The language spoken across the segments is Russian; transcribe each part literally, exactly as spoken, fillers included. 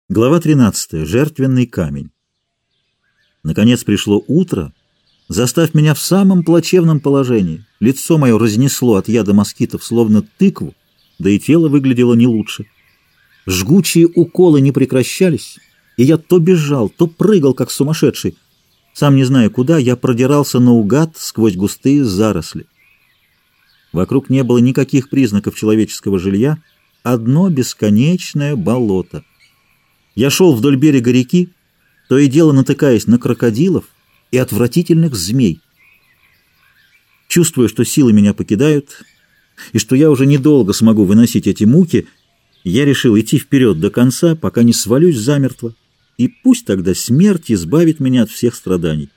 Глава тринадцатая. Жертвенный камень. Наконец пришло утро, заставь меня в самом плачевном положении. Лицо мое разнесло от яда москитов, словно тыкву, да и тело выглядело не лучше. Жгучие уколы не прекращались, и я то бежал, то прыгал, как сумасшедший. Сам не зная куда, я продирался наугад сквозь густые заросли. Вокруг не было никаких признаков человеческого жилья, одно бесконечное болото. Я шел вдоль берега реки, то и дело натыкаясь на крокодилов и отвратительных змей. Чувствуя, что силы меня покидают, и что я уже недолго смогу выносить эти муки, я решил идти вперед до конца, пока не свалюсь замертво, и пусть тогда смерть избавит меня от всех страданий.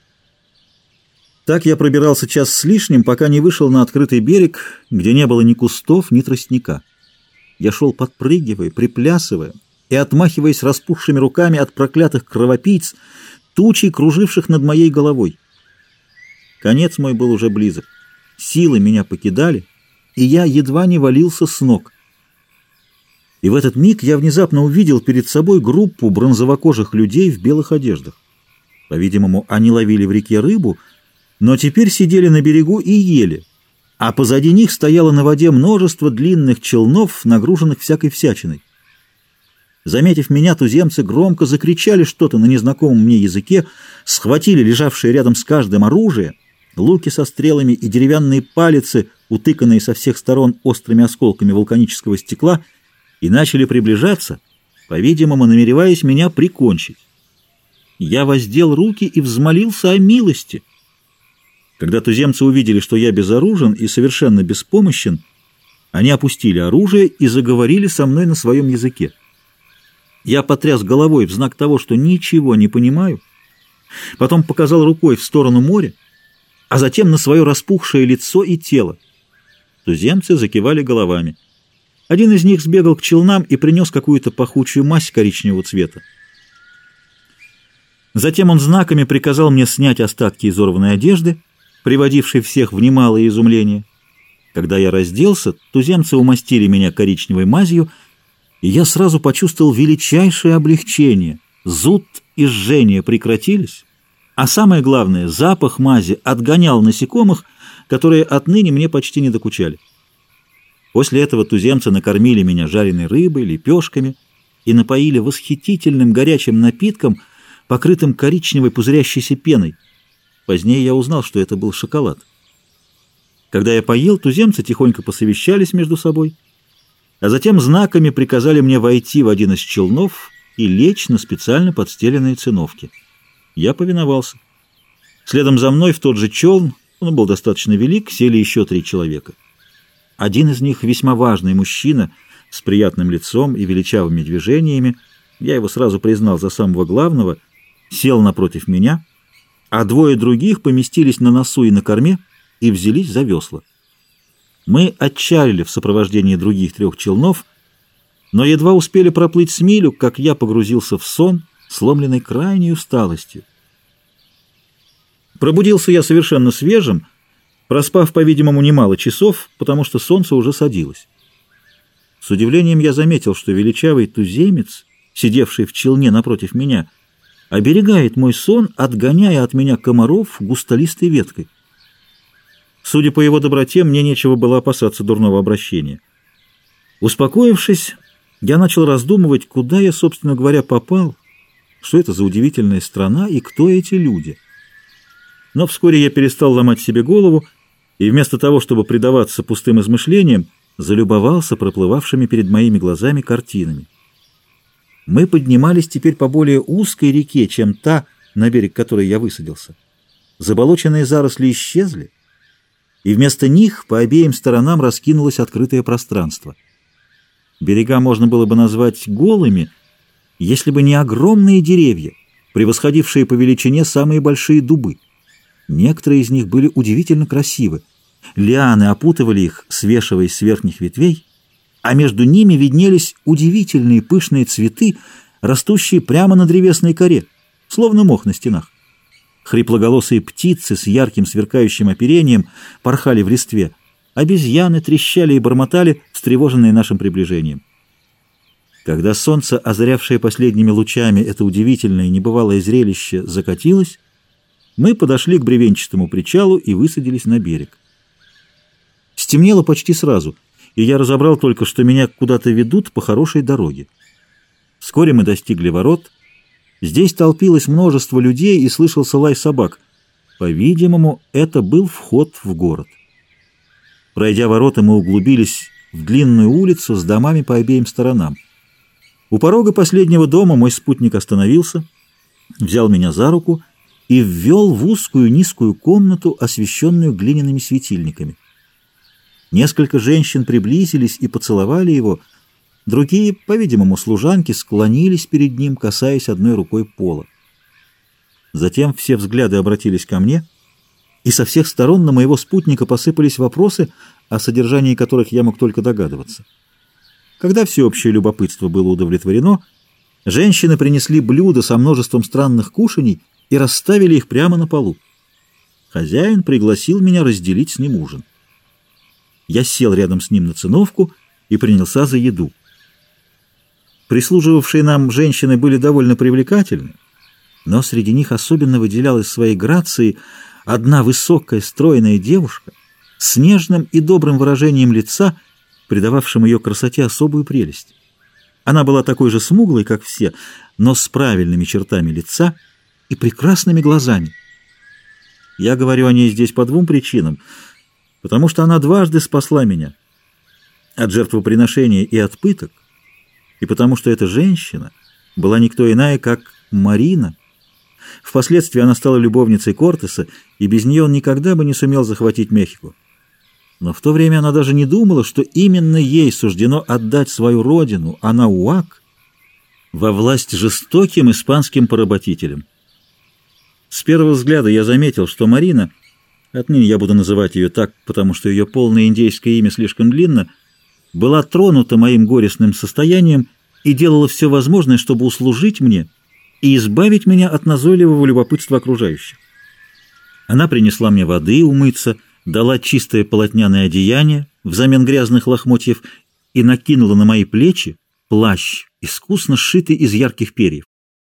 Так я пробирался час с лишним, пока не вышел на открытый берег, где не было ни кустов, ни тростника. Я шел подпрыгивая, приплясывая, и отмахиваясь распухшими руками от проклятых кровопийц, тучей круживших над моей головой. Конец мой был уже близок. Силы меня покидали, и я едва не валился с ног. И в этот миг я внезапно увидел перед собой группу бронзовокожих людей в белых одеждах. По-видимому, они ловили в реке рыбу, но теперь сидели на берегу и ели, а позади них стояло на воде множество длинных челнов, нагруженных всякой всячиной. Заметив меня, туземцы громко закричали что-то на незнакомом мне языке, схватили лежавшие рядом с каждым оружие, луки со стрелами и деревянные палицы, утыканные со всех сторон острыми осколками вулканического стекла, и начали приближаться, по-видимому, намереваясь меня прикончить. Я воздел руки и взмолился о милости. Когда туземцы увидели, что я безоружен и совершенно беспомощен, они опустили оружие и заговорили со мной на своем языке. Я потряс головой в знак того, что ничего не понимаю, потом показал рукой в сторону моря, а затем на свое распухшее лицо и тело. Туземцы закивали головами. Один из них сбегал к челнам и принес какую-то пахучую мазь коричневого цвета. Затем он знаками приказал мне снять остатки изорванной одежды, приводившей всех в немалое изумление. Когда я разделся, туземцы умастили меня коричневой мазью, и я сразу почувствовал величайшее облегчение. Зуд и жжение прекратились, а самое главное, запах мази отгонял насекомых, которые отныне мне почти не докучали. После этого туземцы накормили меня жареной рыбой, лепешками и напоили восхитительным горячим напитком, покрытым коричневой пузырящейся пеной. Позднее я узнал, что это был шоколад. Когда я поел, туземцы тихонько посовещались между собой, а затем знаками приказали мне войти в один из челнов и лечь на специально подстеленные циновки. Я повиновался. Следом за мной в тот же челн, он был достаточно велик, сели еще три человека. Один из них, весьма важный мужчина, с приятным лицом и величавыми движениями, я его сразу признал за самого главного, сел напротив меня, а двое других поместились на носу и на корме и взялись за весла. Мы отчалили в сопровождении других трех челнов, но едва успели проплыть с милю, как я погрузился в сон, сломленный крайней усталостью. Пробудился я совершенно свежим, проспав, по-видимому, немало часов, потому что солнце уже садилось. С удивлением я заметил, что величавый туземец, сидевший в челне напротив меня, оберегает мой сон, отгоняя от меня комаров густолистой веткой. Судя по его доброте, мне нечего было опасаться дурного обращения. Успокоившись, я начал раздумывать, куда я, собственно говоря, попал, что это за удивительная страна и кто эти люди. Но вскоре я перестал ломать себе голову и вместо того, чтобы предаваться пустым измышлениям, залюбовался проплывавшими перед моими глазами картинами. Мы поднимались теперь по более узкой реке, чем та, на берег которой я высадился. Заболоченные заросли исчезли, и вместо них по обеим сторонам раскинулось открытое пространство. Берега можно было бы назвать голыми, если бы не огромные деревья, превосходившие по величине самые большие дубы. Некоторые из них были удивительно красивы. Лианы опутывали их, свешиваясь с верхних ветвей, а между ними виднелись удивительные пышные цветы, растущие прямо на древесной коре, словно мох на стенах. Хриплоголосые птицы с ярким сверкающим оперением порхали в листве. Обезьяны трещали и бормотали, встревоженные нашим приближением. Когда солнце, озарявшее последними лучами это удивительное небывалое зрелище, закатилось, мы подошли к бревенчатому причалу и высадились на берег. Стемнело почти сразу, и я разобрал только, что меня куда-то ведут по хорошей дороге. Вскоре мы достигли ворот. Здесь толпилось множество людей и слышался лай собак. По-видимому, это был вход в город. Пройдя ворота, мы углубились в длинную улицу с домами по обеим сторонам. У порога последнего дома мой спутник остановился, взял меня за руку и ввел в узкую низкую комнату, освещенную глиняными светильниками. Несколько женщин приблизились и поцеловали его, другие, по-видимому, служанки, склонились перед ним, касаясь одной рукой пола. Затем все взгляды обратились ко мне, и со всех сторон на моего спутника посыпались вопросы, о содержании которых я мог только догадываться. Когда всеобщее любопытство было удовлетворено, женщины принесли блюда со множеством странных кушаний и расставили их прямо на полу. Хозяин пригласил меня разделить с ним ужин. Я сел рядом с ним на циновку и принялся за еду. Прислуживавшие нам женщины были довольно привлекательны, но среди них особенно выделялась своей грацией одна высокая, стройная девушка с нежным и добрым выражением лица, придававшим ее красоте особую прелесть. Она была такой же смуглой, как все, но с правильными чертами лица и прекрасными глазами. Я говорю о ней здесь по двум причинам, потому что она дважды спасла меня от жертвоприношения и от пыток, и потому что эта женщина была никто иная, как Марина. Впоследствии она стала любовницей Кортеса, и без нее он никогда бы не сумел захватить Мехико. Но в то время она даже не думала, что именно ей суждено отдать свою родину, Анауак, во власть жестоким испанским поработителям. С первого взгляда я заметил, что Марина, отныне я буду называть ее так, потому что ее полное индейское имя слишком длинно, была тронута моим горестным состоянием и делала все возможное, чтобы услужить мне и избавить меня от назойливого любопытства окружающих. Она принесла мне воды умыться, дала чистое полотняное одеяние взамен грязных лохмотьев и накинула на мои плечи плащ, искусно сшитый из ярких перьев.